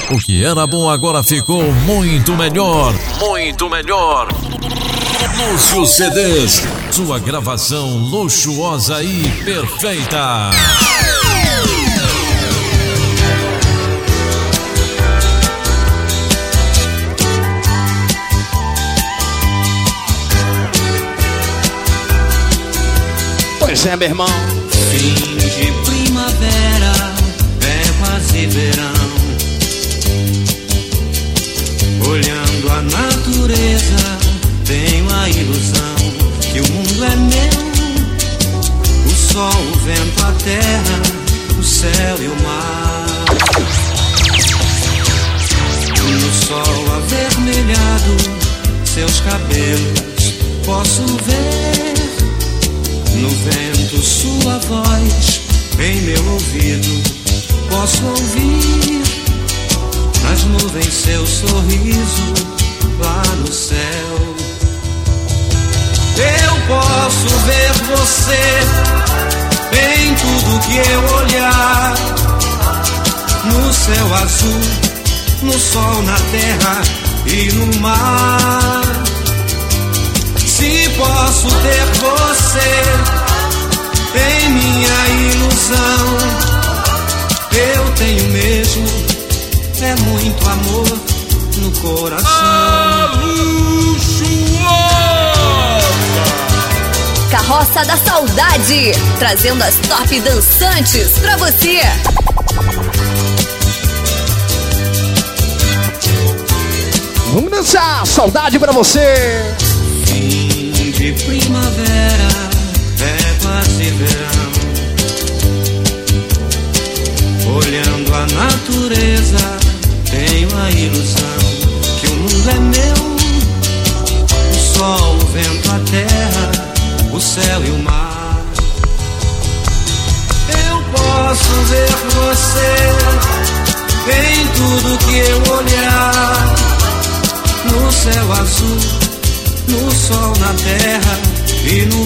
O que era bom agora ficou muito melhor. Muito melhor. Lúcio CDs, sua gravação luxuosa e perfeita. Pois é, meu irmão. Fim de primavera, é quase verão. Olhando a natureza, tenho a ilusão que o mundo é meu. O sol, o vento, a terra, o céu e o mar. No sol avermelhado, seus cabelos posso ver. No vento sua voz, em meu ouvido posso ouvir. Nas nuvens seu sorriso, lá no céu. Eu posso ver você em tudo que eu olhar. No céu azul, no sol, na terra e no mar. Se posso ter você em minha ilusão, eu tenho mesmo, é muito amor no coração. A luxuosa Carroça da Saudade, trazendo as top dançantes pra você. Vamos dançar, saudade pra você. Fim de primavera, é quase verão. Olhando a natureza, tenho a ilusão que o mundo é meu. O sol, o vento, a terra, o céu e o mar. Eu posso ver você em tudo que eu olhar. No céu azul, no sol, na terra e no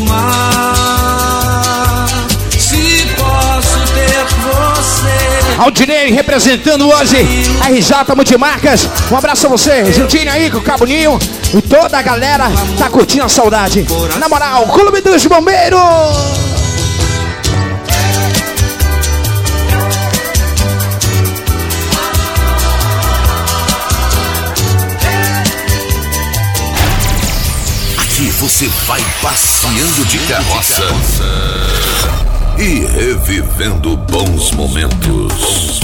mar. Se posso ter você. Aldinei representando hoje a RJ Multimarcas. Um abraço a você, juntinho aí com o Cabo Ninho. E toda a galera tá curtindo a saudade. Na moral, Clube dos Bombeiros. Aqui você vai passeando de carroça e revivendo bons momentos.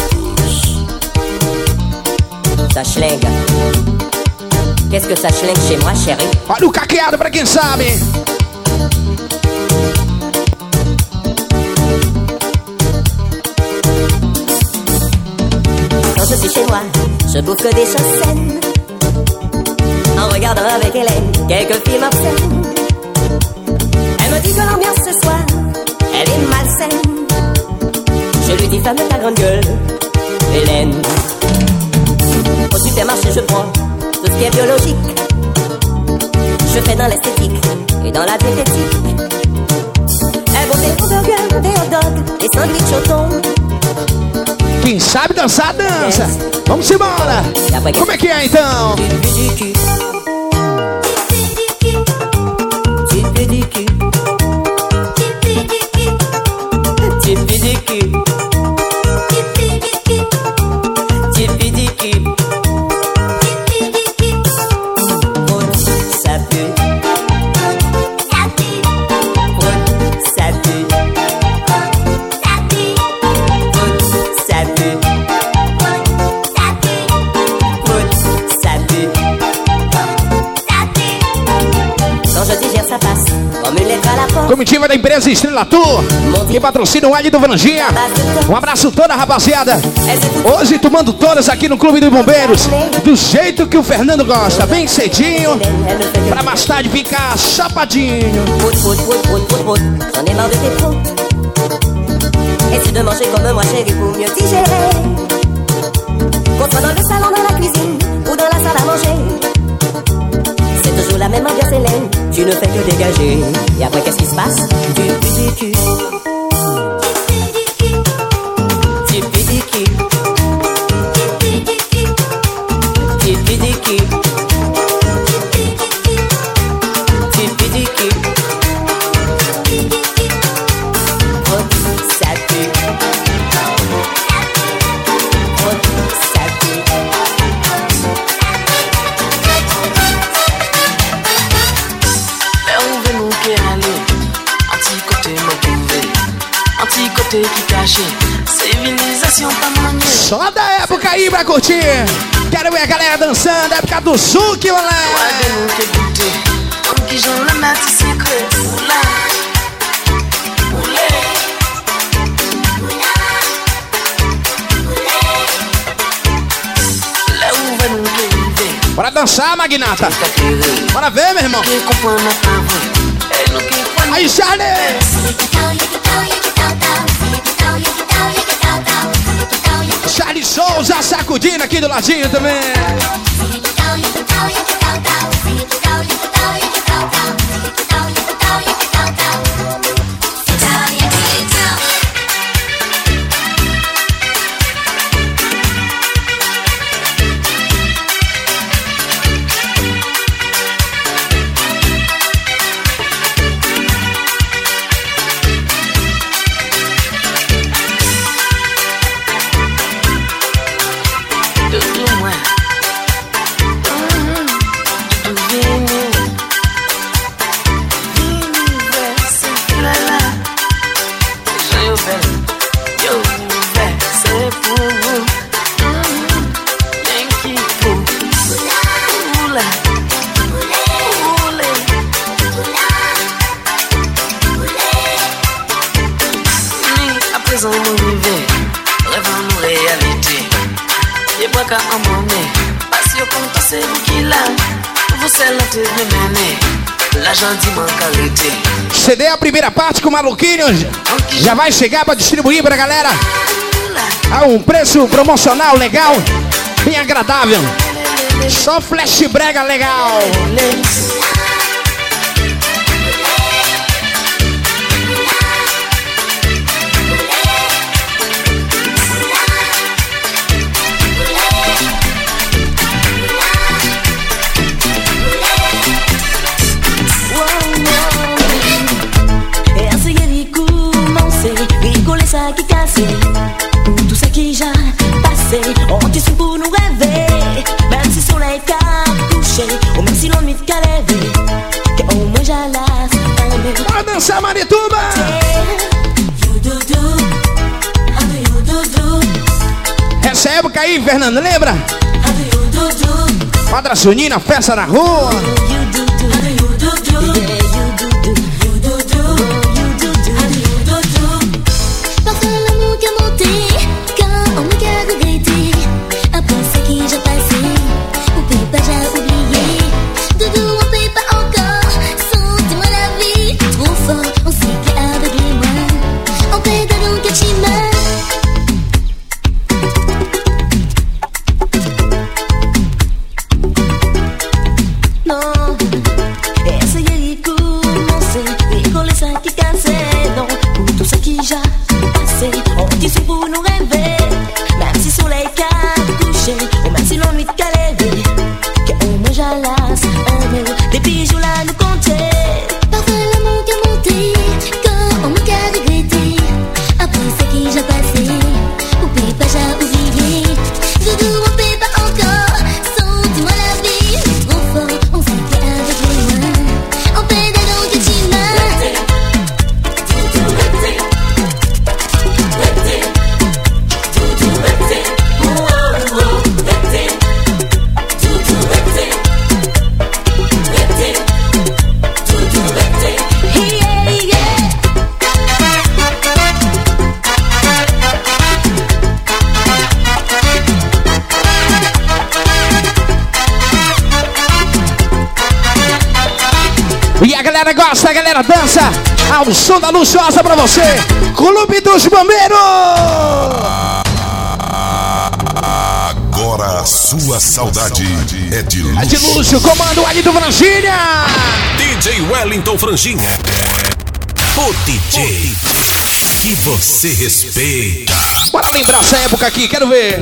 Ça schlingue. Qu'est-ce que ça schlingue chez moi, chérie? Olha o caqueado pra quem sabe. Quand je suis chez moi, je bouffe que des choses saines. En regardant avec Hélène quelques films obscènes. Elle me dit que l'ambiance ce soir, elle est malsaine. Je lui dis ferme ta grande gueule, Hélène. Au supermarché je prends tout ce qui est biologique. Je fais dans l'esthétique et dans la diététique. Elle boit des hamburgers, des hot dogs, des sandwichs au thon. Quem sabe dançar, dança. Vamos embora. Como é que é então? Comitiva da empresa Estrela Tour, que patrocina o L do Franjinha. Um abraço toda a rapaziada. Hoje tomando todas aqui no Clube dos Bombeiros, do jeito que o Fernando gosta, bem cedinho, pra mais tarde ficar chapadinho. J'en ai marre de tes fautes. Essaie de manger comme moi, chérie, pour mieux digérer. Qu'on soit dans le salon, dans la cuisine ou dans la salle à manger. C'est toujours la même ambiance, Hélène. Tu ne fais que dégager. Et après, qu'est-ce qui se passe? Tu pues du cul. Tu pues du cul. ter que cacher. Civilização pra manhã. Só da época aí pra curtir. Quero ver a galera dançando, época do Zuki, moleque. Bora dançar, magnata. Bora ver, meu irmão. Aí, Charlie. Charlie Souza sacudindo aqui do ladinho também. CD a primeira parte com o Maluquinho. Já vai chegar pra distribuir pra galera a um preço promocional legal, bem agradável. Só flash brega legal. Que cassei, tout ça que já passé, on te sent pour nous rêver, même si le soleil qu'a couché, ou même si l'on nuit qu'a levé, qu'au moins j'alasse un peu. Bora dançar, Marituba! Essa época aí, Fernando, lembra? Padra Junina, festa na rua. E a galera gosta, a galera dança ao som da Luxuosa pra você. Clube dos Bombeiros. Agora a sua saudade é de luxo. É de luxo, comando ali do Franginha. DJ Wellington Franginha. O DJ que você respeita. Bora lembrar essa época aqui, quero ver.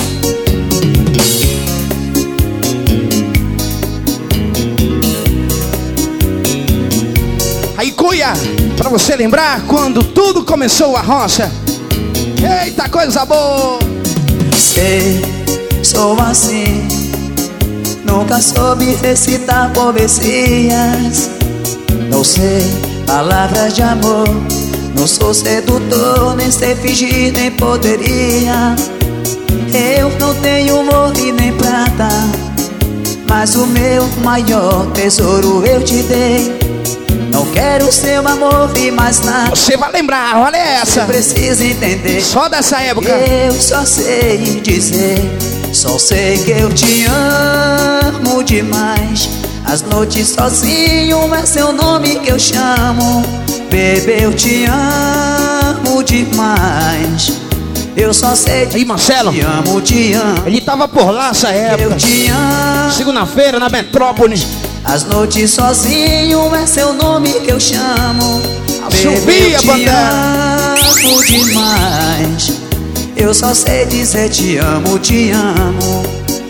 Aí, Cuia, pra você lembrar quando tudo começou a rocha. Eita, coisa boa. Sei, sou assim. Nunca soube recitar poesias. Não sei palavras de amor, Não sou sedutor, nem sei fingir, nem poderia. Eu não tenho ouro e nem prata, mas o meu maior tesouro eu te dei. Não quero seu amor e mais nada. Você vai lembrar, olha essa. Você precisa entender. Só dessa época. Eu só sei dizer, só sei que eu te amo demais. As noites sozinho é seu nome que eu chamo. Bebê, eu te amo demais. Eu só sei aí, Marcelo, te amo, te amo. Ele tava por lá essa época. Eu te amo. Segunda-feira na Metrópole. As noites sozinho é seu nome que eu chamo. Bebê, eu te amo demais. Eu só sei dizer te amo, te amo.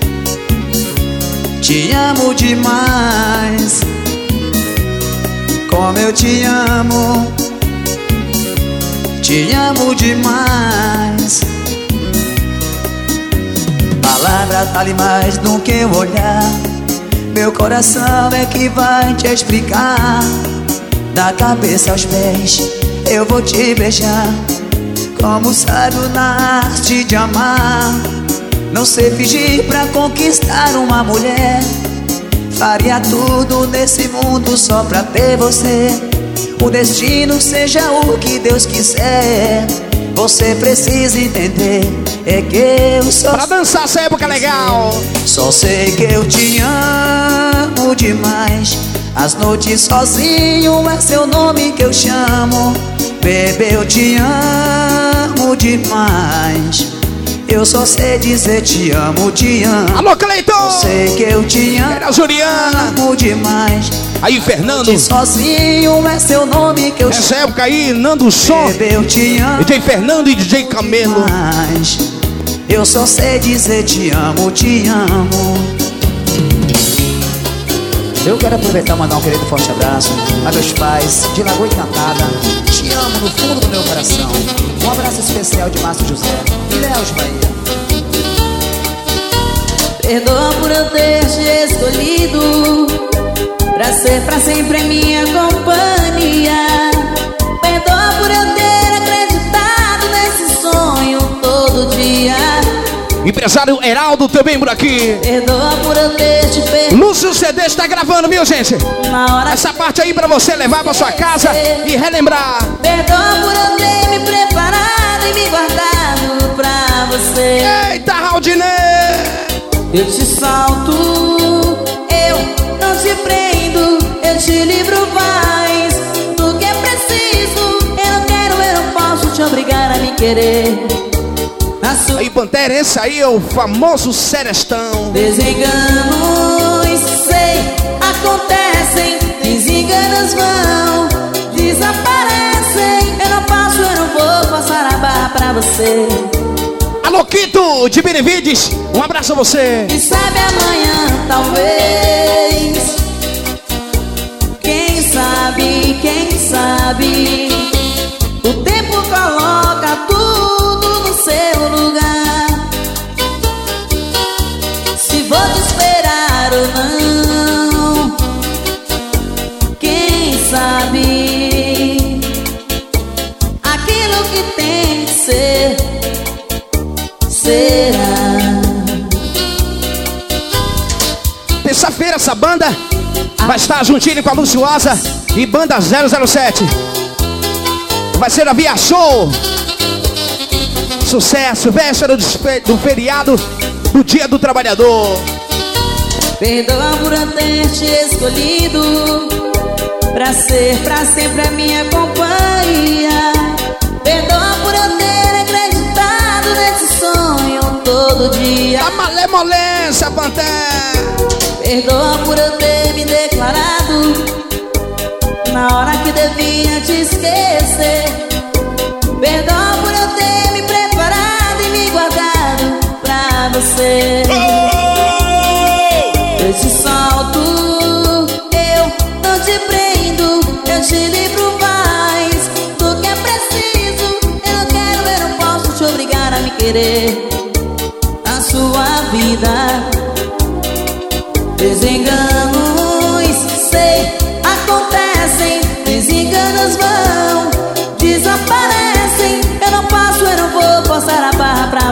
Te amo demais. Como eu te amo. Te amo demais. Palavras valem mais do que o olhar. Meu coração é que vai te explicar. Da cabeça aos pés eu vou te beijar. Como sábio na arte de amar. Não sei fingir pra conquistar uma mulher. Faria tudo nesse mundo só pra ter você. O destino seja o que Deus quiser. Você precisa entender, é que eu só pra dançar essa época legal. Só sei que eu te amo demais. As noites sozinho é seu nome que eu chamo. Bebê, eu te amo demais. Eu só sei dizer te amo, te amo. Alô, Cleiton! Só sei que eu te amo. Era Juliana. Amo demais. Aí, Fernando. Sozinho é seu nome que eu chamo. Essa época aí, Nando Som. Bebê, eu te amo. DJ Fernando e DJ Camelo. Eu só sei dizer te amo, te amo. Eu quero aproveitar e mandar um querido forte abraço a meus pais de Lagoa Encantada. Te amo no fundo do meu coração. Um abraço especial de Márcio José e Léo de Bahia. Perdoa por eu ter te escolhido pra ser pra sempre a minha companhia. Perdoa por eu ter acreditado nesse sonho todo dia. Empresário Heraldo também por aqui. Perdoa por eu ter te perdido. Lúcio CD está gravando, viu, gente? Essa parte aí pra você levar pra sua casa e relembrar. Perdoa por eu ter me preparado e me guardado pra você. Eita, Raudinei! Eu te salto, eu não te prendo, eu te livro mais do que é preciso. Eu não quero, eu não posso te obrigar a me querer. Aí, Pantera, esse aí é o famoso Serestão. Desenganos, sei, acontecem. Desenganos vão, desaparecem. Eu não passo, eu não vou passar a barra pra você. Alô, Quito, de Benevides, um abraço a você. E sabe amanhã, talvez. Quem sabe, quem sabe. O tempo coloca tudo no seu lugar. Se vou te esperar ou não, quem sabe. Aquilo que tem que ser, será. Terça-feira essa banda vai estar juntinho com a Luciosa e Banda 007. Vai ser a Via Show. Sucesso, véspera do feriado do Dia do Trabalhador. Perdoa por eu ter te escolhido pra ser pra sempre a minha companhia. Perdoa por eu ter acreditado nesse sonho todo dia. A malemolência, Pantera. Perdoa por eu ter me declarado na hora que devia te esquecer. Perdoa por eu ter me preparado e me guardado pra você. Eu te salto, eu não te prendo, eu te livro mais do que é preciso. Eu não quero, eu não posso te obrigar a me querer. A sua vida, desenganos, sei, acontecem. Desenganos vão, desaparecem.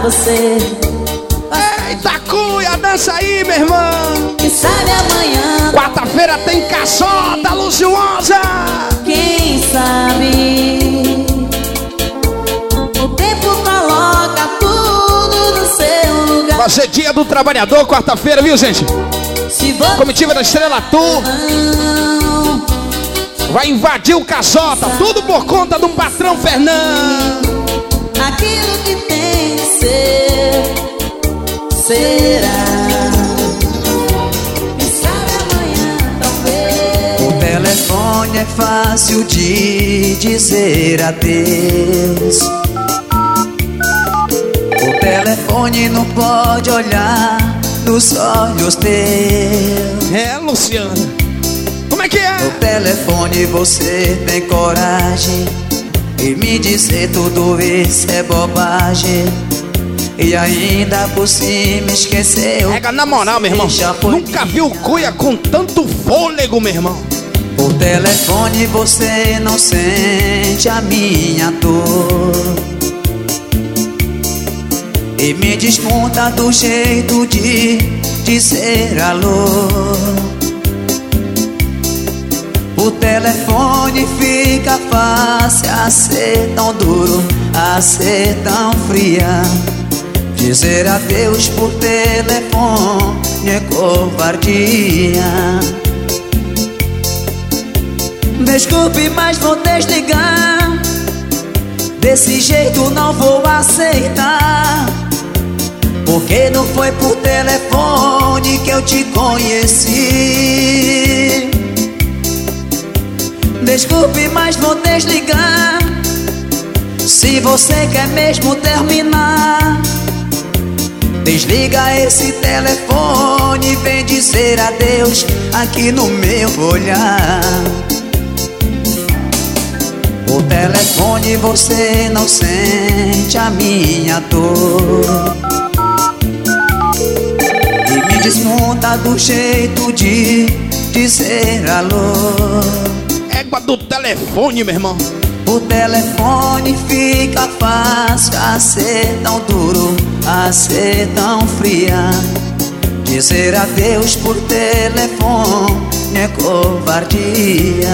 você. Eita, cuia, dança aí, meu irmão. Quem sabe amanhã. Quarta-feira tem caçota luxuosa. Quem sabe o tempo coloca tudo no seu lugar. Vai ser dia do trabalhador, quarta-feira, viu, gente? Se você Comitiva da Estrela Tour vai invadir o caçota, tudo por conta do patrão Fernando. aquilo que tem que ser, será. Quem sabe amanhã, talvez. O telefone é fácil de dizer adeus. O telefone não pode olhar nos olhos teus. É, Luciana, como é que é? No telefone você tem coragem e me dizer tudo isso é bobagem. E ainda por cima esqueceu. Pega na moral, meu irmão. Nunca viu cuia com tanto fôlego, meu irmão. Por telefone você não sente a minha dor e me desmonta do jeito de dizer alô. O telefone fica fácil a ser tão duro, a ser tão fria. Dizer adeus por telefone é covardia. Desculpe, mas vou desligar. Desse jeito não vou aceitar, porque não foi por telefone que eu te conheci. Desculpe, mas vou desligar. Se você quer mesmo terminar, desliga esse telefone e vem dizer adeus aqui no meu olhar. O telefone você não sente a minha dor e me desmonta do jeito de dizer alô. Égua do telefone, meu irmão. O telefone fica fácil a ser tão duro, a ser tão fria. Dizer adeus por telefone é covardia.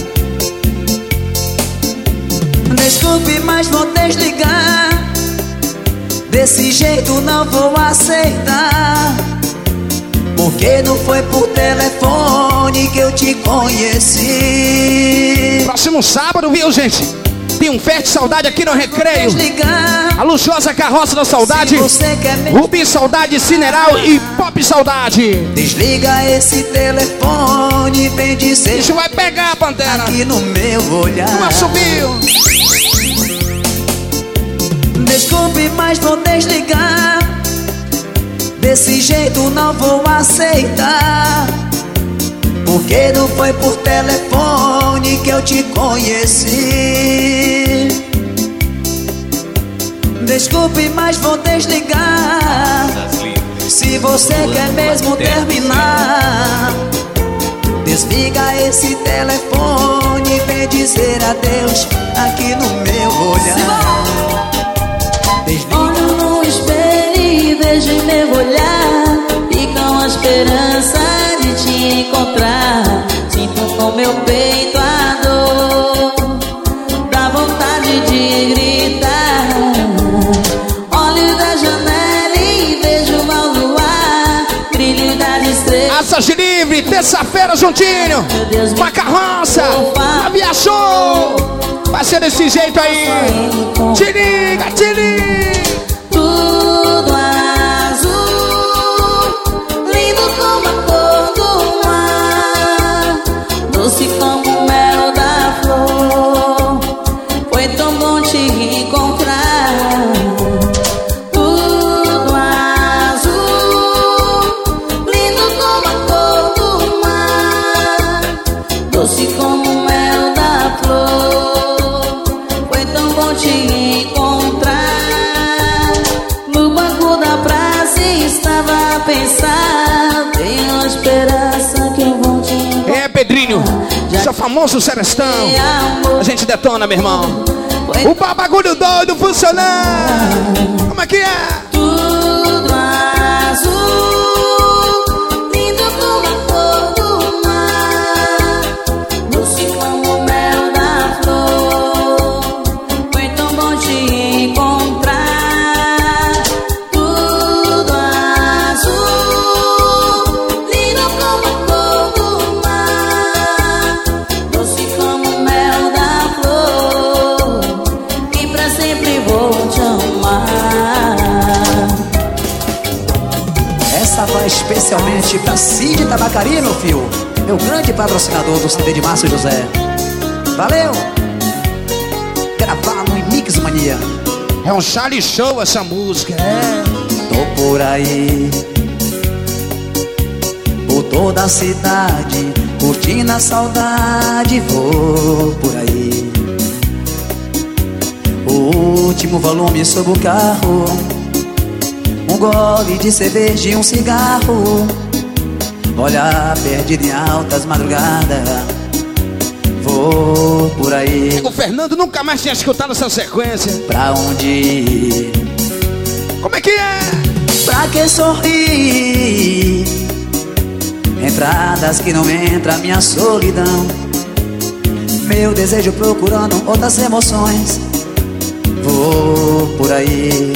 Desculpe, mas vou desligar. Desse jeito não vou aceitar, porque não foi por telefone que eu te conheci. Próximo sábado, viu, gente? Tem um Fete Saudade aqui no Recreio. A luxuosa Carroça da Saudade, Rubi Saudade, Cineral e Pop Saudade. Desliga esse telefone e vem dizer. Isso vai pegar, Pantera. Aqui no meu olhar. Uma subiu. Desculpe, mas vou desligar. Desse jeito não vou aceitar, porque não foi por telefone que eu te conheci. Desculpe, mas vou desligar. Se você quer mesmo terminar, desliga esse telefone e vem dizer adeus aqui no meu olhar. Olho no espelho e vejo meu olhar, e com a esperança de te encontrar. Sinto no meu peito a dor, dá vontade de gritar. Olho da janela e vejo o mau luar, brilho das estrelas. Assas livre, terça-feira juntinho, uma carroça, aviação. Vai ser desse jeito aí. Te liga, te liga. Tudo azul, lindo como a cor do mar, doce como o mel da flor. Foi tão bom te encontrar. Tudo azul, lindo como a cor do mar, doce como o mel da flor. Foi tão bom te encontrar. No banco da praça estava a pensar, tenho a esperança que eu vou te encontrar. É, Pedrinho, seu famoso Serestão. A gente detona, meu irmão. O bagulho doido funcionando. Como é que é? Tudo azul, lindo como a cor do mar, doce como o mel da flor. Foi tão bom te encontrar. Tudo azul, lindo como a cor do mar, doce como o mel da flor. E pra sempre vou te amar. Essa vai especialmente pra Cid Tabacari, meu filho. Meu grande patrocinador do CD de Márcio José. Valeu! Gravado em Mix Mania. É um Charlie Show essa música, é. Tô por aí, por toda a cidade, curtindo a saudade. Vou por aí. O último volume sobre o carro, um gole de cerveja e um cigarro. Olha, perdido em altas madrugadas. Vou por aí. O Fernando nunca mais tinha escutado essa sequência. Pra onde ir? Como é que é? Pra que sorrir? Entradas que não entra minha solidão. Meu desejo procurando outras emoções. Vou por aí.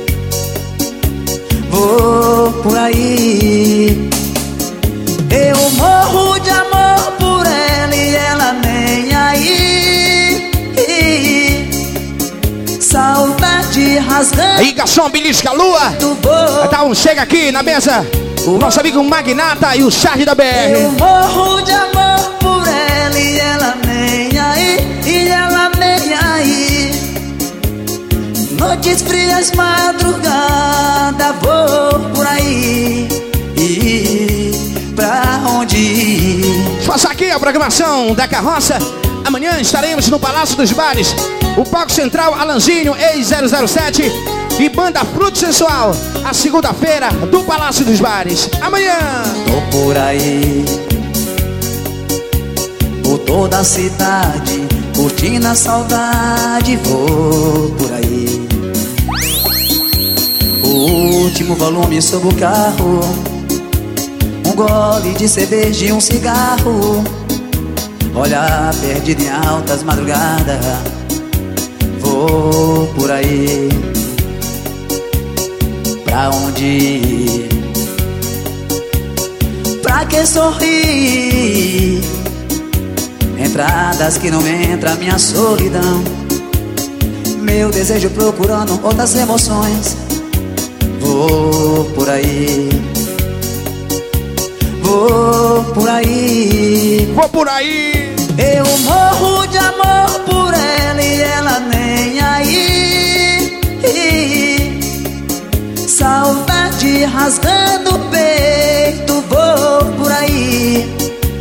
Vou por aí. Eu morro de amor por ela e ela nem aí. Saudade rasgando. Aí, garçom, belisca a lua. Tá um chega aqui na mesa. O nosso amigo Magnata e o Charge da BR. Eu morro de amor por ela e ela nem aí. E ela nem aí. Noites frias, madrugada, vou por aí. Pra onde ir? Faça aqui a programação da carroça. Amanhã estaremos no Palácio dos Bares. O palco central, Alanzinho, ex-007 e banda Fruto Sensual. A segunda-feira do Palácio dos Bares. Amanhã. Tô por aí, por toda a cidade, curtindo a saudade. Vou por aí. O último volume sobre o carro, um gole de cerveja e um cigarro. Olha, perdido em altas madrugadas. Vou por aí. Pra onde ir? Pra que sorrir? Entradas que não entra minha solidão. Meu desejo procurando outras emoções. Vou por aí. Vou por aí. Vou por aí. Eu morro de amor por ela e ela nem aí. Saudade rasgando o peito. Vou por aí.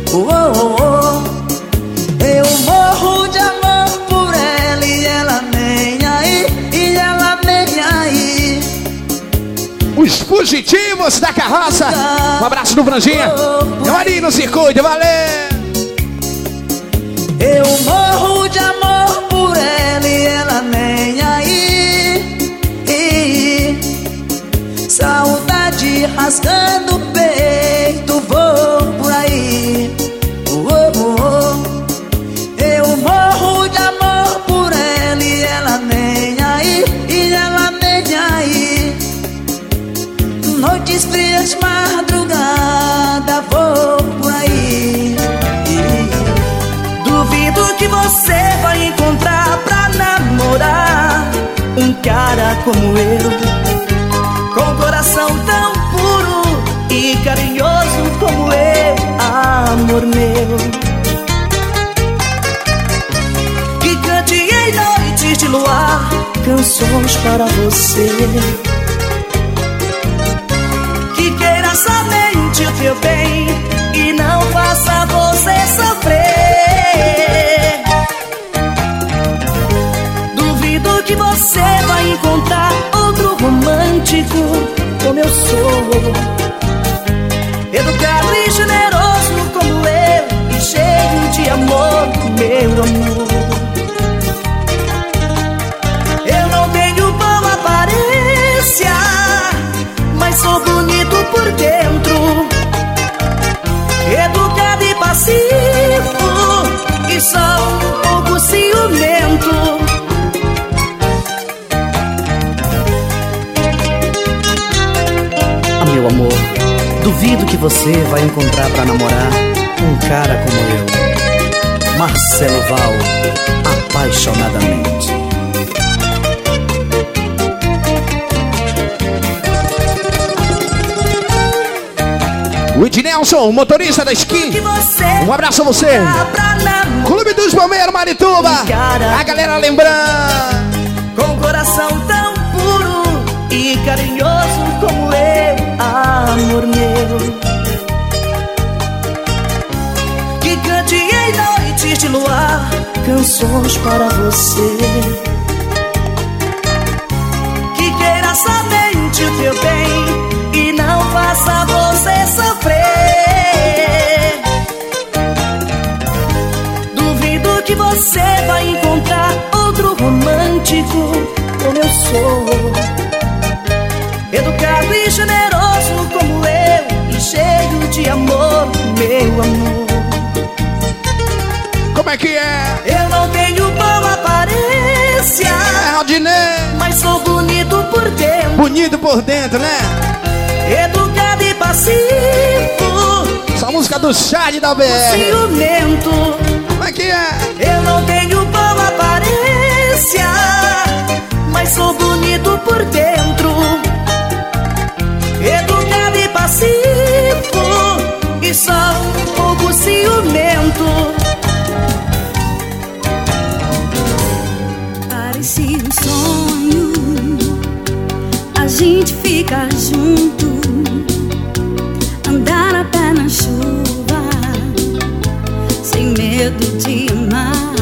Eu morro de amor por ela e ela nem aí. E ela nem aí. Os fugitivos da carroça. Um abraço do Franjinha. Eu ali no circuito, valeu. Eu morro de amor por ela e ela nem aí. Saudade rasgando o peito. Vou por aí. Eu morro de amor por ela e ela nem aí. E ela nem aí. Noites frias, madrugada. Vou por aí. Duvido que você vai encontrar pra namorar um cara como eu, com coração tão puro e carinhoso como eu, amor meu. Que cante em noites de luar canções para você, que queira somente o teu bem e não faça você sofrer. Duvido que você vai encontrar outro romântico como eu sou, educado e generoso como eu, e cheio de amor, meu amor. Duvido que você vai encontrar pra namorar um cara como eu. Marcelo Val, apaixonadamente. O Ednelson, motorista da Skin. Um abraço a você. Clube dos Bombeiros Marituba. A galera lembrando. Com coração tão puro e carinhoso como eu, amor meu. Que cante em noites de luar canções para você. Que queira somente o teu bem e não faça você sofrer. Duvido que você vai encontrar outro romântico como eu sou. Educado e generoso como eu e cheio de amor, meu amor. Como é que é? Eu não tenho boa aparência, mas sou bonito por dentro. Bonito por dentro, né? Educado e passivo. Essa música do Charlie da BR. Ciumento. Como é que é? Eu não tenho boa aparência, mas sou bonito por dentro. Educado e passivo. E só um pouco ciumento. Parecia um sonho, a gente fica junto, andar a pé na chuva, sem medo de amar.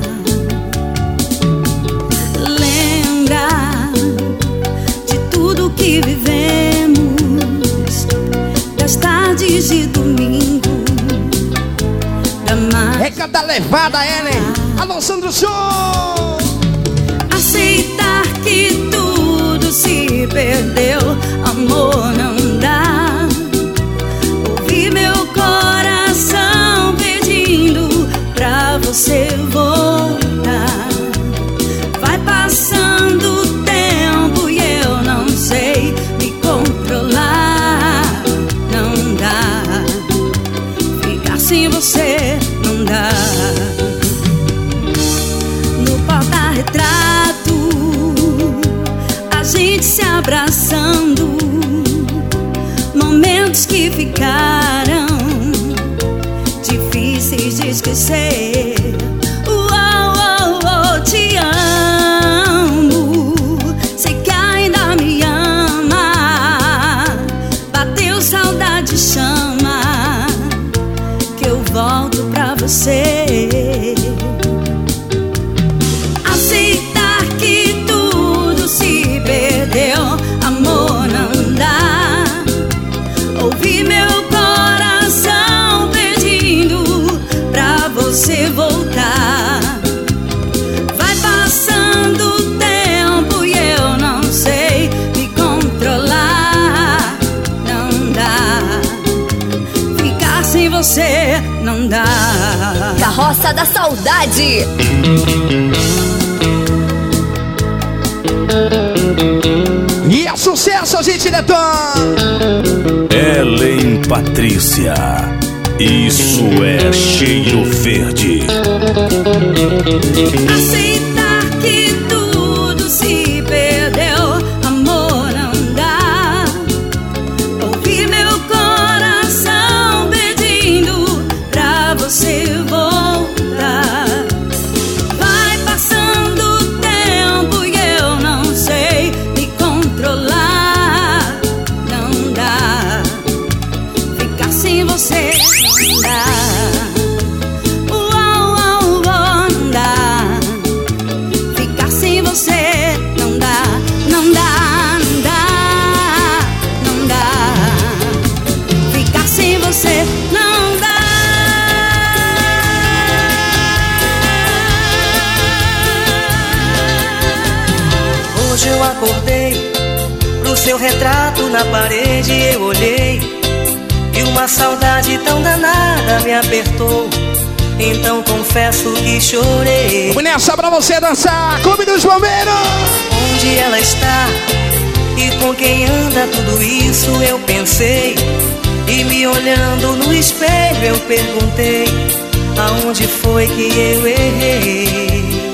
Lembra de tudo que vivemos, das tardes de domingo, da mar. Recada levada, Ellen. Alô, Sandro Show. Aceitar que tudo se perdeu, amor, não dá. Ouvir meu coração pedindo pra você voltar. Vai passando o tempo e eu não sei me controlar. Não dá, ficar sem você não dá. No porta-retrato, a gente se abraçando, momentos que ficaram difíceis de esquecer. Te amo, sei que ainda me ama. Bateu saudade, chama, que eu volto pra você. Aceitar que tudo se perdeu, amor, não dá. Ouvir meu coração pedindo pra você voltar. Vai passando o tempo e eu não sei me controlar. Não dá, ficar sem você não dá. Carroça da Saudade. E é sucesso, a gente detona. Ellen Patrícia, isso é Cheiro Verde. Aceitar que tudo se perdeu, amor, não dá. Ouvir meu coração pedindo pra você voltar. Vai passando o tempo e eu não sei me controlar. Não dá, ficar sem você não dá. Não dá, ficar sem você não dá. Não dá, não dá, não dá, ficar sem você não dá. Hoje eu acordei pro seu retrato na parede, eu olhei e uma saudade tão danada me apertou. Então confesso que chorei. Vamos nessa pra você dançar, Clube dos Bombeiros. Onde ela está e com quem anda tudo isso eu pensei. E me olhando no espelho eu perguntei: aonde foi que eu errei?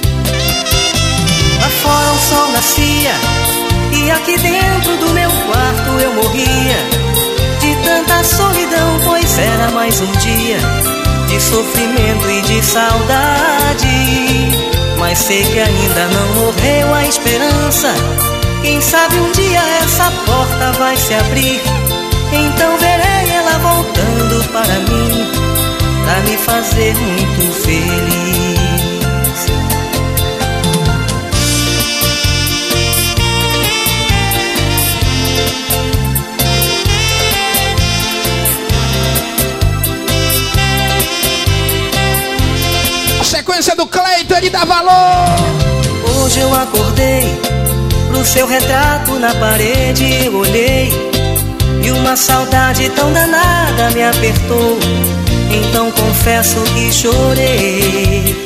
Lá fora o sol nascia e aqui dentro do meu quarto eu morria de tanta solidão, pois era mais um dia de sofrimento e de saudade. Mas sei que ainda não morreu a esperança. Quem sabe um dia essa porta vai se abrir, então verei ela voltando para mim, pra me fazer muito feliz. A sequência do Cleiton, ele dá valor. Hoje eu acordei pro seu retrato na parede, eu olhei e uma saudade tão danada me apertou. Então confesso que chorei.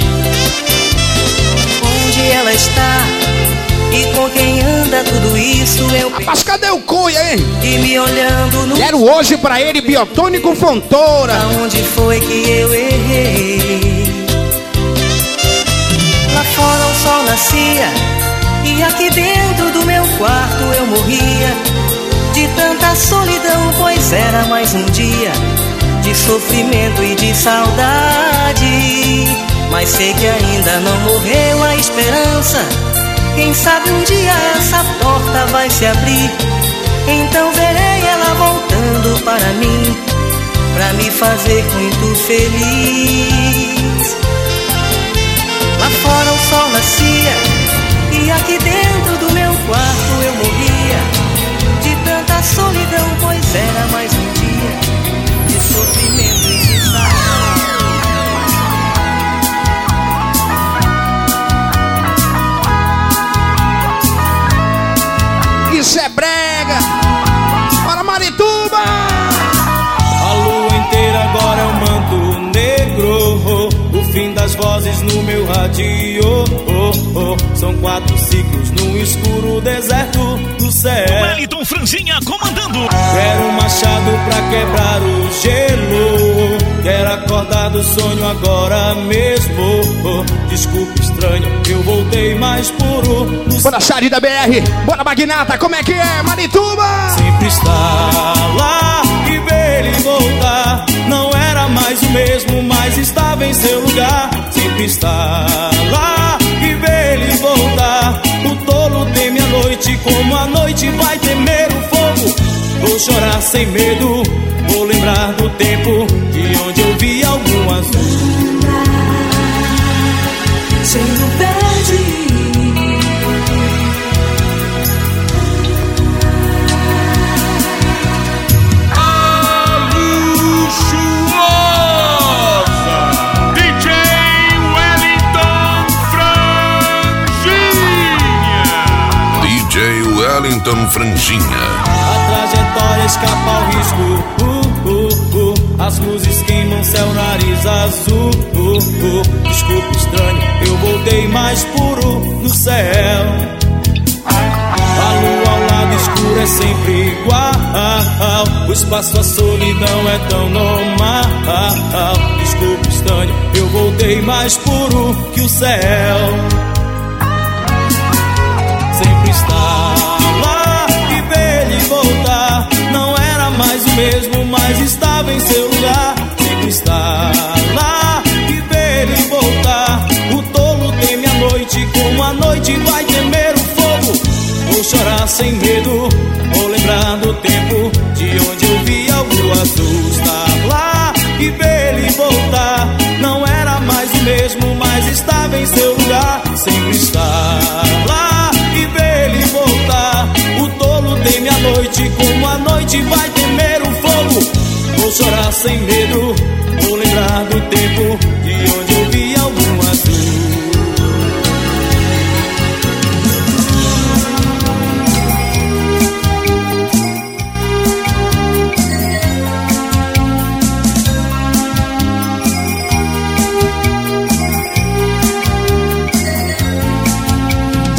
Onde ela está e com quem anda tudo isso eu... Mas cadê o Cuia, hein? E me olhando no... Quero hoje pra ele Biotônico Fontoura. Aonde foi que eu errei? Lá fora o sol nascia e aqui dentro do meu quarto eu morria de tanta solidão, pois era mais um dia de sofrimento e de saudade. Mas sei que ainda não morreu a esperança. Quem sabe um dia essa porta vai se abrir, então verei ela voltando para mim, pra me fazer muito feliz. Lá fora o sol nascia e aqui dentro do meu quarto eu morria de tanta solidão, pois era mais um dia de sofrimento e de saudade. Isso é brega. Para Marituba. A lua inteira agora é um manto negro. O fim das vozes no meu rádio. São 4 ciclos no escuro deserto do céu. Wellington Franzinha comandando. Quero um machado pra quebrar o gelo. Quero acordar do sonho agora mesmo. Desculpa, estranho, eu voltei mais puro. Bora, Chari da BR. Bora, Magnata, como é que é, Marituba? Sempre está lá e ver ele voltar. Não era mais o mesmo, mas estava em seu lugar. Sempre está lá e ver ele voltar. O tolo teme a noite, como a noite vai temer o fogo. Vou chorar sem medo, vou lembrar do tempo de onde eu vi algum azul. Sendo verde. Wellington Franzinha. A trajetória escapa ao risco. As luzes queimam céu, nariz azul. Desculpa, estranho, eu voltei mais puro no céu. A lua ao lado escuro é sempre igual. O espaço, a solidão é tão normal. Desculpa, estranho, eu voltei mais puro que o céu. Sempre está lá e ver ele voltar. Não era mais o mesmo, mas estava em seu lugar. Sempre está lá e ver ele voltar. O tolo teme a noite, como a noite vai temer o fogo. Vou chorar sem medo, vou lembrar do tempo de onde eu vi algo azul. Estar lá e ver ele voltar. Não era mais o mesmo, mas estava em seu lugar. Sempre está lá e ver ele voltar. O tolo teme a noite, como a noite vai temer o fogo. Vou chorar sem medo, vou lembrar do tempo de onde eu vi algum azul.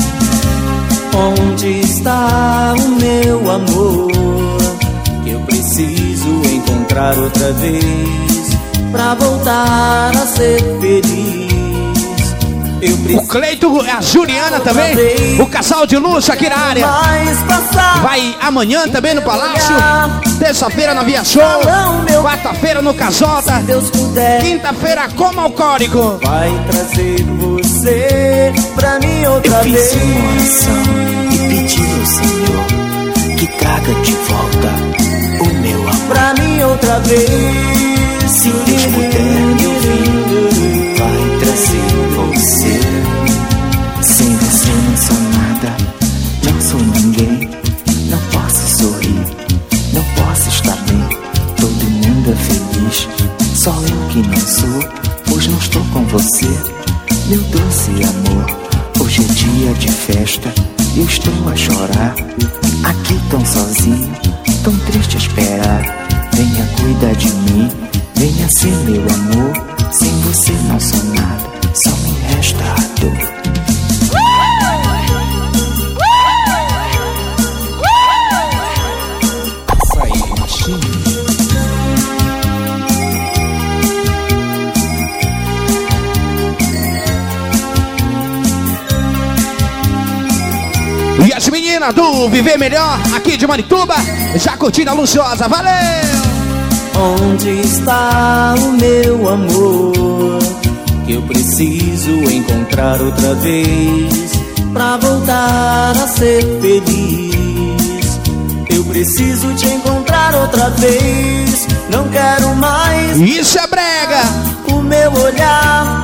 Onde está o meu amor? Que eu preciso preciso encontrar outra vez pra voltar a ser feliz. O Cleito e a Juliana também, o casal de luxo aqui na área. Vai amanhã também no Palácio, terça-feira na Via Show, quarta-feira no Casota, quinta-feira como alcoólico. Vai trazer você pra mim outra vez. Eu fiz uma oração e pedi ao Senhor que traga de volta o meu amor pra mim outra vez. Se Deus puder me ouvir, vai trazer você. Sem você não sou nada, não sou ninguém. Não posso sorrir, não posso estar bem. Todo mundo é feliz, só eu que não sou. Hoje não estou com você, meu doce amor. Hoje é dia de festa, eu estou a chorar. Aqui tão sozinho, tão triste a esperar. Venha cuidar de mim, venha ser meu amor. Sem você não sou nada, só me resta a dor. Açaí Machine. E as meninas do Viver Melhor, aqui de Marituba, já curtindo a Luxuosa, valeu! Onde está o meu amor? Que eu preciso encontrar outra vez pra voltar a ser feliz. Eu preciso te encontrar outra vez. Não quero mais. Isso é brega! O meu olhar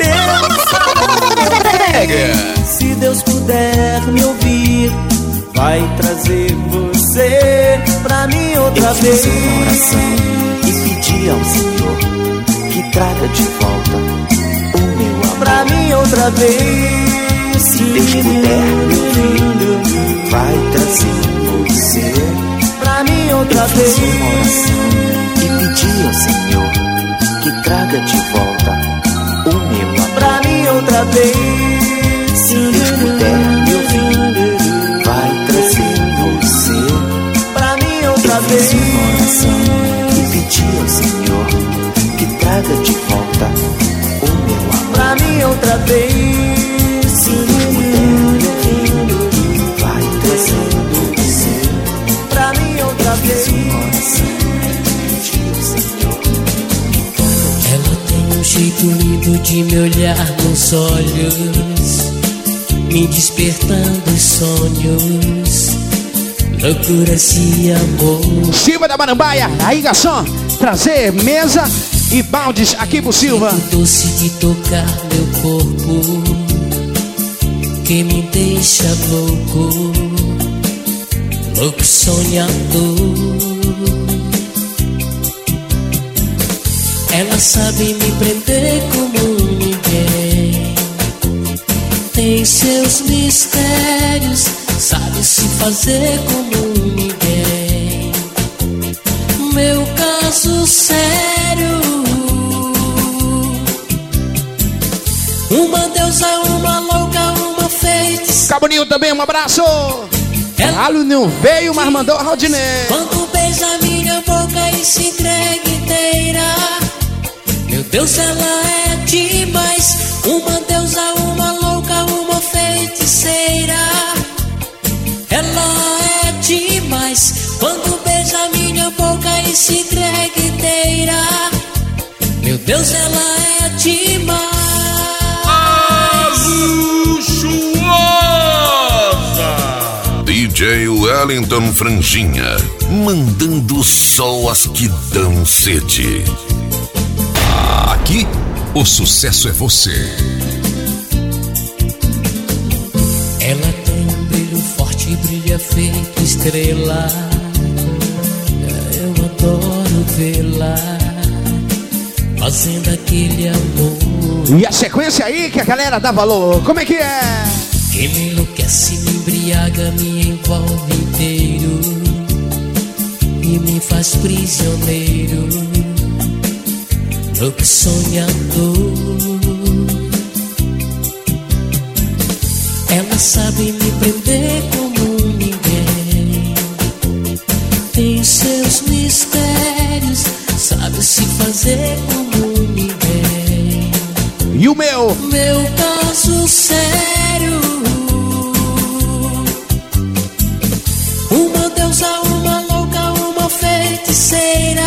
brega. Se Deus puder me ouvir, vai trazer você pra mim outra vez. Eu fiz uma oração e pedi ao Senhor que traga de volta o meu amor pra mim outra vez. Se Deus puder me ouvir, vai trazer você pra mim outra eu vez. Fiz uma oração e pedi ao Senhor que traga de volta o meu amor pra mim outra vez. Se Deus puder me ouvir, vai trazer você pra mim outra vez. Fiz uma oração e pedi ao Senhor que traga de volta o meu amor pra mim outra vez. Se Deus puder me ouvir, vai trazer você pra mim outra vez. Fiz uma oração e pedi ao Senhor. Ela tem um jeito lindo de me olhar nos olhos, me despertando sonhos, loucuras de amor. Silva da Marambaia, aí garçom, trazer mesa e baldes aqui pro Silva. Doce de tocar meu corpo, que me deixa louco, louco sonhador. Ela sabe me prender como ninguém, tem seus mistérios, sabe se fazer como ninguém. Meu caso sério, uma deusa, uma louca, uma feiticeira. Caboninho também, um abraço. Alho não veio, mas mandou a Rodinei. Quando beija minha boca e se entrega inteira, meu Deus, ela é demais. Uma deusa, uma louca, uma feiticeira. Ela é demais. Quando beija minha boca e se entrega inteira, meu Deus, ela é demais. A Luxuosa! DJ Wellington Franjinha, mandando só as que dão sede. Aqui, o sucesso é você. Ela tem um brilho forte, brilha feito estrela. Eu adoro vê-la fazendo aquele amor. E a sequência aí que a galera dá valor, como é que é? Que me enlouquece, me embriaga, me envolve inteiro e me faz prisioneiro, louco sonhador. Ela sabe me prender como ninguém, tem seus mistérios, E o meu? Meu caso sério. Uma deusa, uma louca, uma feiticeira.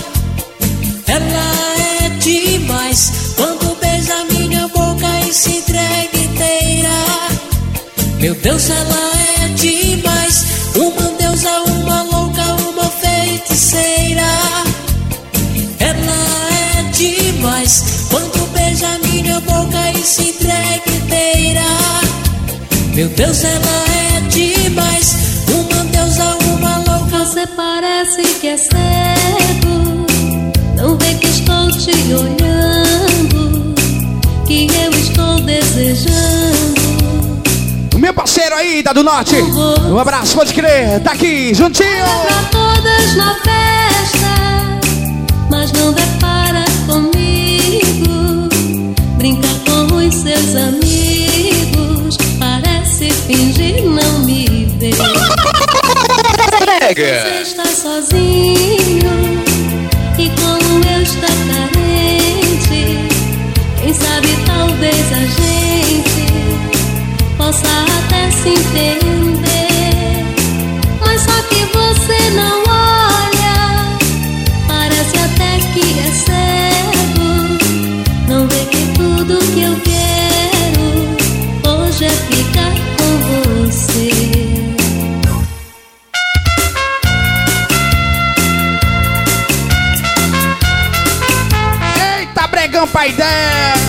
Ela é demais quando beija minha boca e se entrega inteira. Meu Deus, ela é demais. Uma deusa, uma louca, uma feiticeira. Ela é demais quando beija minha boca e se entrega inteira. Meu Deus, ela é demais. Uma deusa, uma louca. Você parece que é cego, não vê que estou te olhando, que eu estou desejando. O meu parceiro aí, da do Norte. Um abraço, pode crer, tá aqui, juntinho. Pra todas na festa, mas não depara comigo. Brinca com os seus amigos, parece fingir não me ver. Você está sozinho e como eu está carente. Quem sabe talvez a gente possa até se entender. Mas só que você não olha, parece até que é cego. Não vê que tudo que eu quero hoje é ficar com você. Eita, Bregão, pai dela.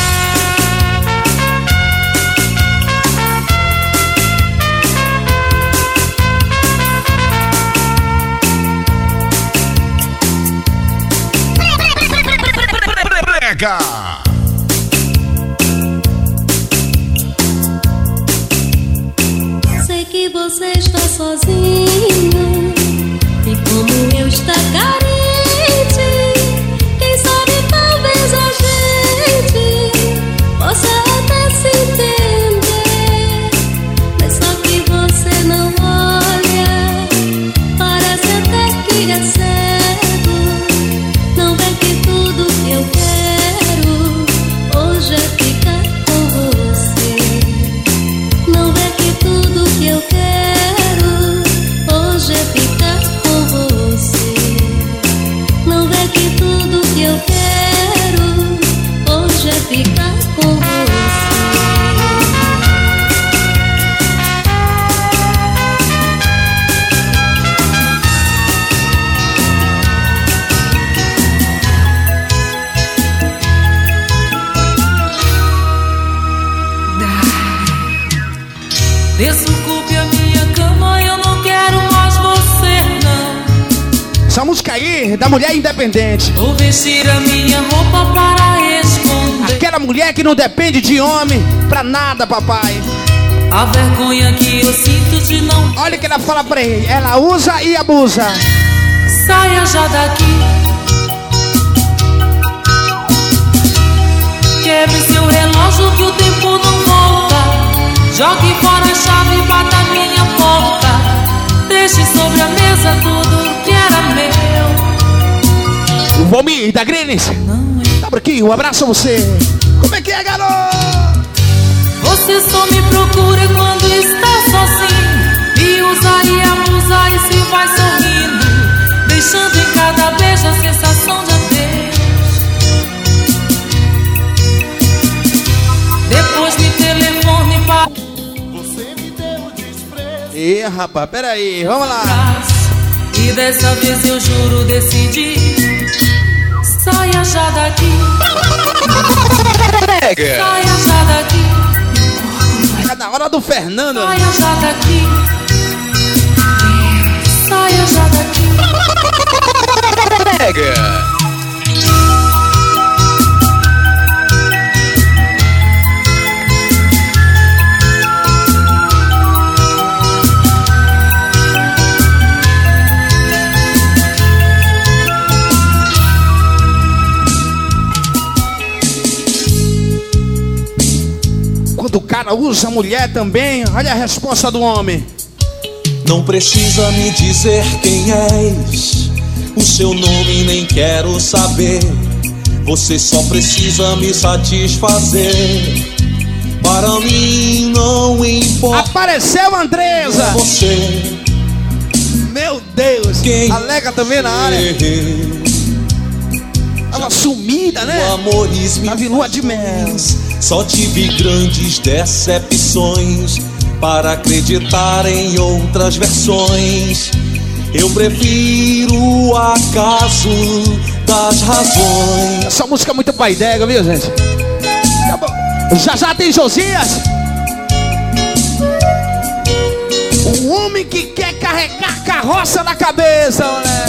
Sei que você está sozinho e como eu está carente. Quem sabe talvez a gente possa até se entender. Mas só que você não olha, parece até que é cego. Não vê que tudo que eu quero hoje é ficar com você. Não vê que tudo que eu quero hoje é ficar com você. Não vê que tudo que eu quero hoje é ficar com você. Desocupe a minha cama, eu não quero mais você, não. Essa música aí é da mulher independente. Vou vestir a minha roupa para esconder aquela mulher que não depende de homem pra nada, papai. a vergonha que eu sinto de não. Olha o que ela fala pra ele, ela usa e abusa. Saia já daqui. Quebre seu relógio que o tempo não volta. Jogue fora a chave e bata a minha porta. Deixe sobre a mesa tudo que era meu. O Valmir da Grenes. Tá por aqui, um abraço a você. Como é que é, garoto? Você só me procura quando está sozinho. E usa e abusa e se vai sorrindo, deixando em cada beijo a sensação de adeus. Depois me telefone para... Ih, rapaz, peraí, vamos lá. E dessa vez eu juro, decidi. Saia já daqui. Saia já daqui. É na hora do Fernando. Saia já daqui. Saia já daqui. Quando o cara usa a mulher também, olha a resposta do homem. Não precisa me dizer quem és, o seu nome nem quero saber. Você só precisa me satisfazer. Para mim não importa. Apareceu a Andresa. Você. Meu Deus. Quem Alega também na área. Tava sumida, né? Tava em lua de mel. Só tive grandes decepções para acreditar em outras versões. Eu prefiro o acaso das razões. Essa música é muito paidega, viu, gente? Já tem Josias. O homem que quer carregar carroça na cabeça, né?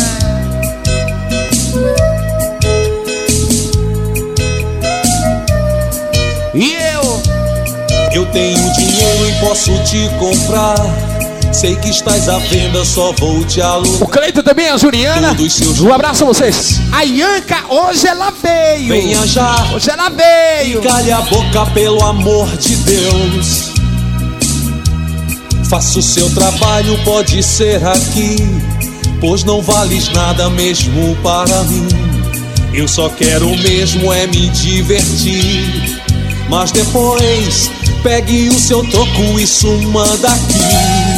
E eu tenho dinheiro e posso te comprar. Sei que estás à venda, só vou te alugar. O Cleito também, a Juliana. Um abraço a vocês. A Ianca, hoje ela veio. Venha já. Hoje ela veio. E calhe a boca, pelo amor de Deus. Faça o seu trabalho, pode ser aqui, pois não vales nada mesmo para mim. Eu só quero mesmo é me divertir. Mas depois, pegue o seu troco e suma daqui.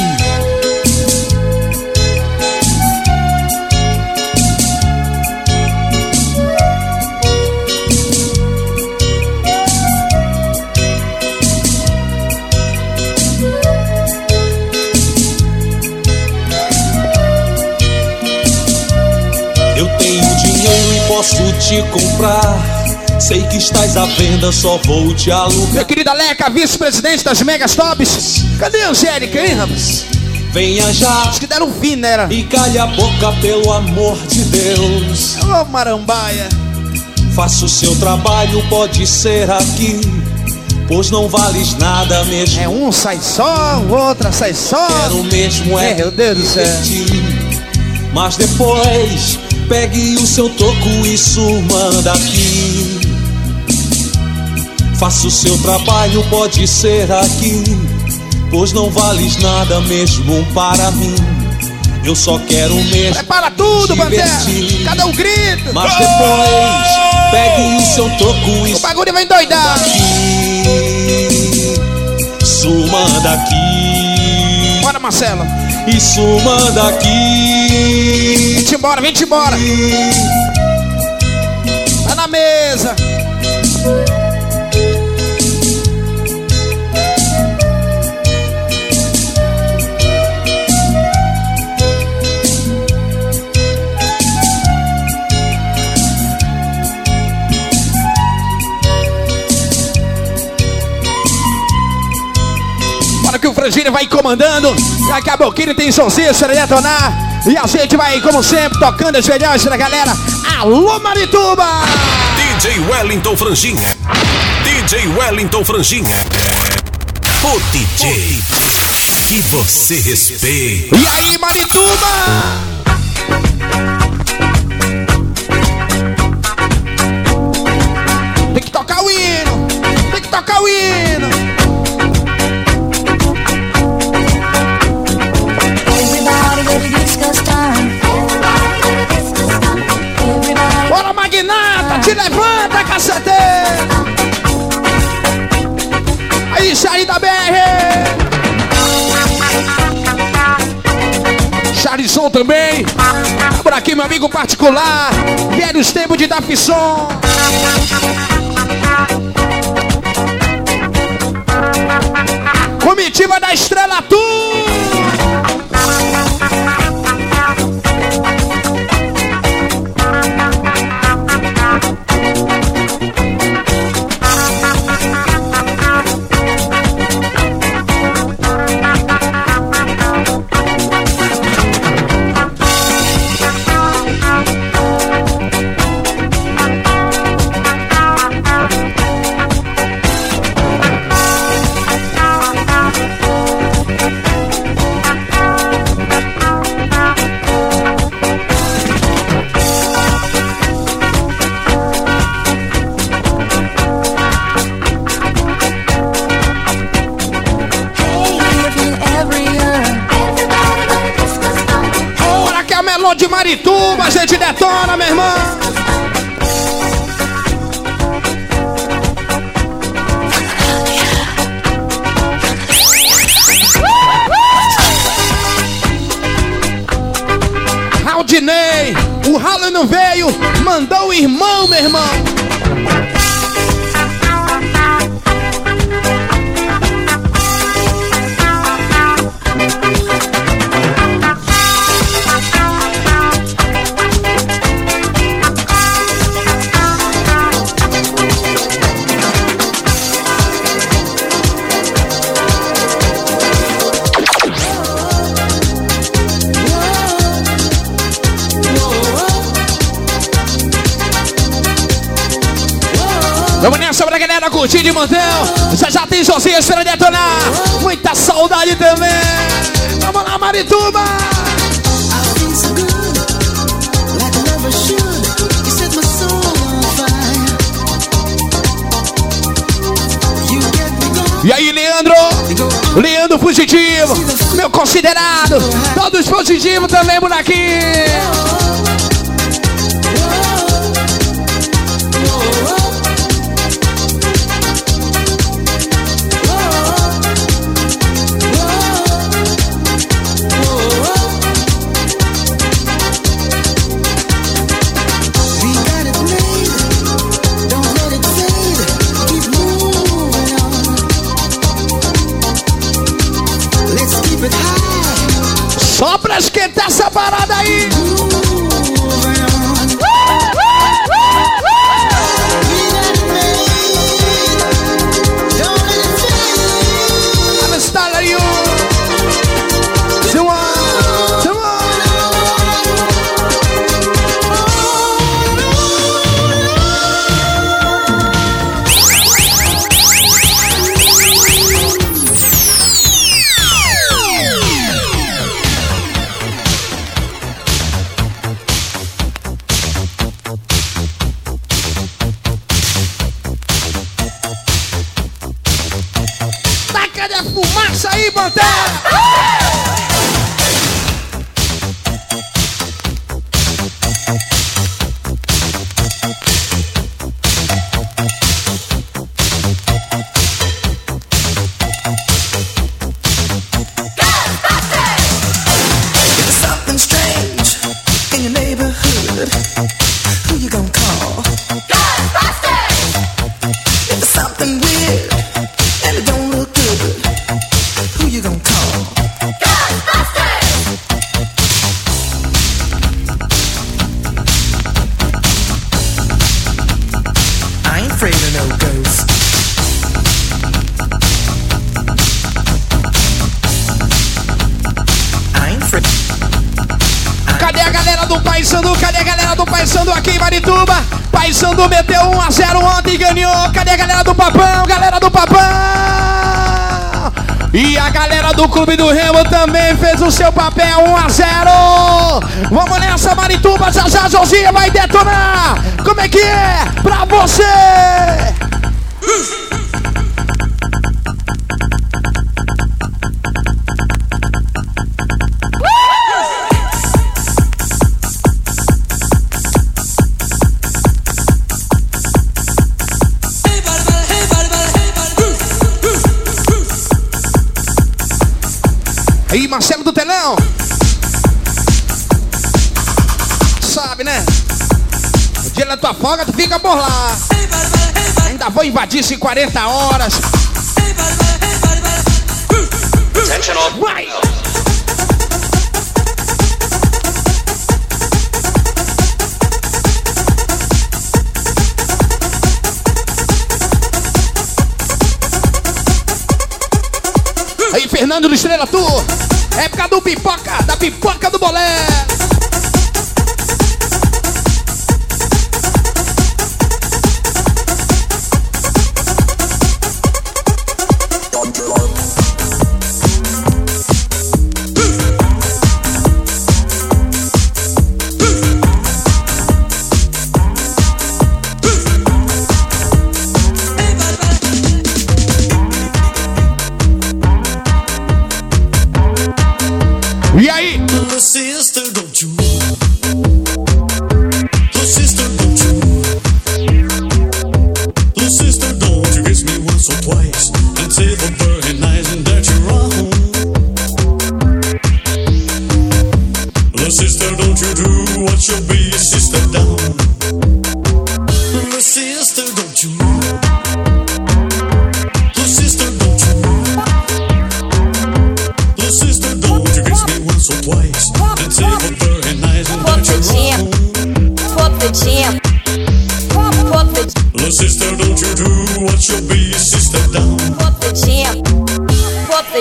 Eu tenho dinheiro e posso te comprar. Sei que estás à venda, só vou te alugar. Minha querida Leca, vice-presidente das Megas Tops. Cadê a Angélica, hein, rapaz? Venha já. Acho que deram um fim, né? E calhe a boca, pelo amor de Deus. Ô, marambaia. Faça o seu trabalho, pode ser aqui, pois não vales nada mesmo. É um sai só, o outro sai só. Quero mesmo é meu Deus do céu. Mas depois, pegue o seu troco e suma daqui. Faça o seu trabalho, pode ser aqui, pois não vales nada mesmo para mim. Eu só quero mesmo. Prepara tudo, Bandeira. Cadê o grito? Mas depois, pegue o seu troco e o bagulho vai endoidar. Suma daqui. Bora, Marcelo. E suma daqui. Vem-te embora, vem-te embora. Tá na mesa. Que o Frangini vai comandando. Daqui a pouquinho tem sonzinho para detonar. E a gente vai, como sempre, tocando as melhores da galera. Alô, Marituba! DJ Wellington Franjinha. DJ Wellington Franjinha. O DJ que você respeita. E aí, Marituba? Tem que tocar o hino. Tem que tocar o hino. Bora, Magnata, te levanta, cacete! Aí, Charlie da BR! Charlison também! Por aqui, meu amigo particular! Velhos tempos de Dafisson! Comitiva da Estrela Tour! De Marituba, a gente detona, meu irmão. O ralo não veio, mandou o irmão, meu irmão. Vamos nessa pra galera curtir de montão. Já tem Josias pra detonar. Muita saudade também. Vamos lá, Marituba. E aí, Leandro? Leandro Fugitivo, meu considerado. Todos positivos também por aqui. Só pra esquentar essa parada aí. Fumaça aí, Pantera! Something strange in your neighborhood. Who you gonna call? Ghostbusters! If it's something weird and it don't look good, who you gonna call? Ghostbusters! I ain't afraid of no ghosts. I ain't afraid. Cadê a galera do Paysandu? Cadê a galera do Paysandu aqui em Marituba? Paysandu meteu 1-0 ontem e ganhou. Cadê a galera do Papão? Galera do Papão! E a galera do Clube do Remo também fez o seu papel, 1-0. Vamos nessa, Marituba, já já Josinha vai detonar. Como é que é pra você? Aí, Marcelo do Telão. Sabe, né? O dia da tua folga, tu fica por lá. Ainda vou invadir isso em 40 horas. Vai! Aí, Fernando do Estrela Tour. Época do pipoca, da pipoca do bolé. E aí? Little sister, don't you? Little sister, don't you? Little sister, don't you kiss me once or twice and say the very nice and that you're wrong. Little sister, don't you do what you'll be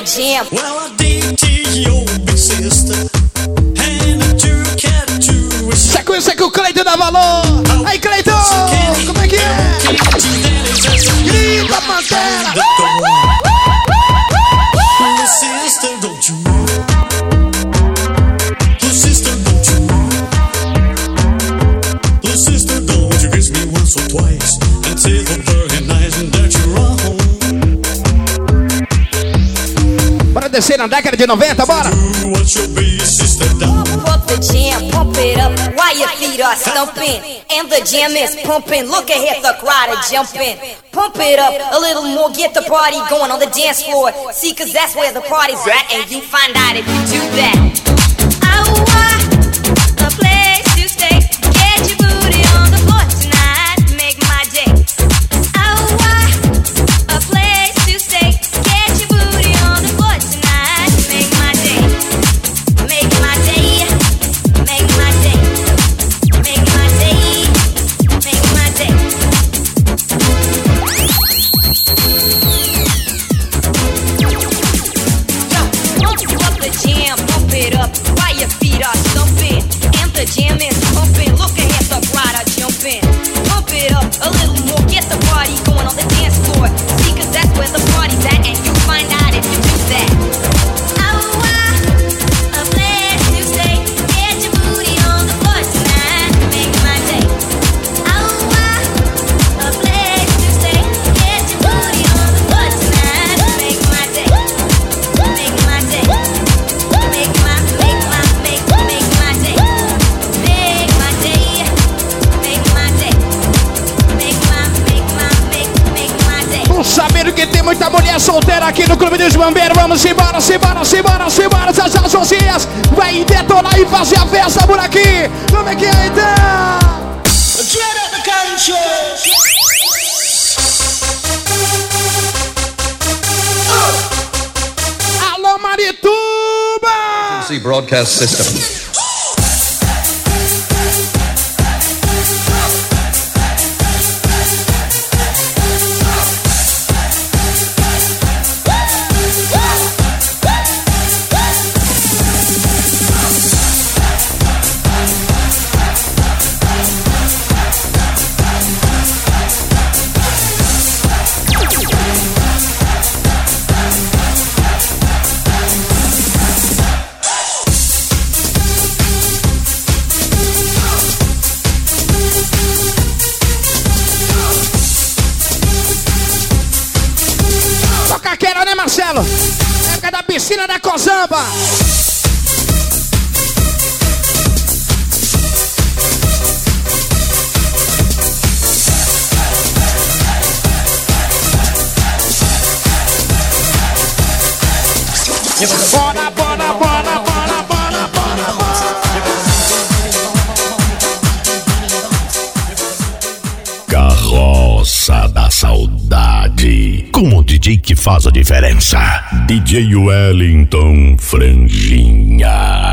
jam. Well, I dated your big sister, and I took her to a sequência que o Cleiton dá valor. Aí, Cleiton, como é que é? Grita, Pantera. Little sister, don't you? Little sister, don't you? Little sister, don't you kiss me once or twice and say the very nice and that you're wrong. Bora descer na década de 90, bora! What's your big sister done? Pump the jam, pump it up while your feet are stumping. And the jam is pumping, look ahead, the crowd are jumping. Pump it up a little more, get the party going on the dance floor. See, cause that's where the party's at, and you find out if you do that. A place to stay, get your booty on the floor tonight, make my day. A place to stay, get your booty on the floor tonight, make my day. Make my day, make my day, make my day, make my day. Pump up the jam, pump it up while your feet are stumping. And the jam is pumping, look ahead, the crowd are jumping. Pump it up a little more, get the party going on the dance floor. See, cause that's where the party's at, and you find out if you do that. A place to stay, get your booty on the floor tonight, make my day. A place to stay, get your booty on the floor tonight, make my day. Make my day. Make my day. Make my day. Make my day. Não sabendo que tem muita mulher solteira aqui no Clube dos Bombeiros. Vamos embora, simbora, essas sozinhas. Vai detonar e fazer a festa por aqui. Como é que é então? Alô, Marituba! Broadcast System. Marcelo, época da piscina da Cozamba. Bora, bora, bora, bora, bora, bora, bora. Carroça da Saudade, com o DJ que faz a diferença, DJ Wellington Franjinha.